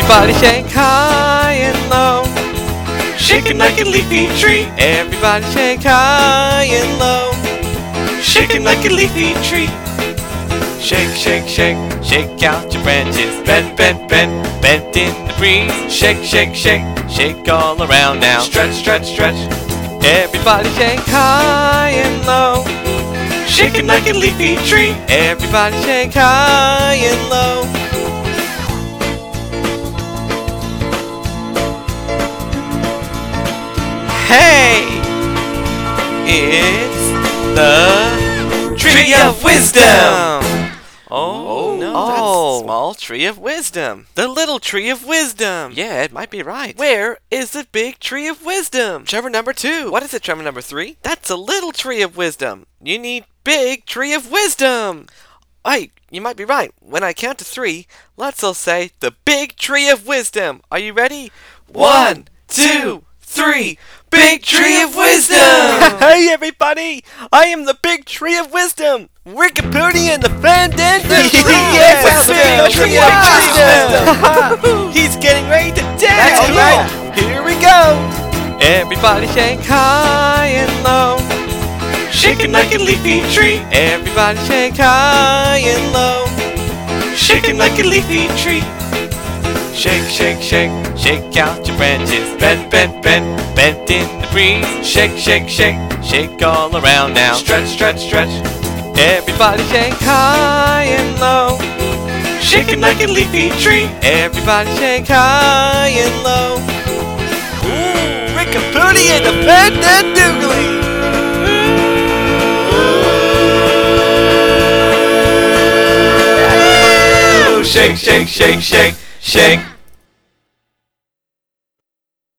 Everybody shake high and low. Shaking like a leafy tree. Everybody shake high and low. Shaking like a leafy tree. Shake, shake, shake, shake out your branches. Bend, bend, bend, bend in the breeze. Shake, shake, shake, shake all around now. Stretch, stretch, stretch. Everybody shake high and low. Shaking like a leafy tree. Everybody shake high and low. Hey! It's the Tree of Wisdom! Oh, no, that's the small Tree of Wisdom. The little Tree of Wisdom. Yeah, it might be right. Where is the big Tree of Wisdom? Trevor number 2. What is it, Trevor number 3? That's a little Tree of Wisdom. You need big Tree of Wisdom. Hey, you might be right. When I count to 3, let's all say the big Tree of Wisdom. Are you ready? 1, 2, 3. Big Tree of Wisdom! Hey everybody! I am the Big Tree of Wisdom! Wikipedia and the Fandango! Yes! Big Tree of Wisdom! He's getting ready to dance! That's right. Here we go! Everybody shake high and low. Shaking like a leafy tree. Everybody shake high and low. Shaking like a leafy tree. Shake, shake, shake, shake out your branches. Bend, bend, bend, bend in the breeze. Shake, shake, shake, shake all around now. Stretch, stretch, stretch. Everybody shake high and low. Shaking like a leafy tree. Everybody shake high and low. Ooh, Wikipedia and the Fandandoogly! Shake, shake, shake, shake, shake.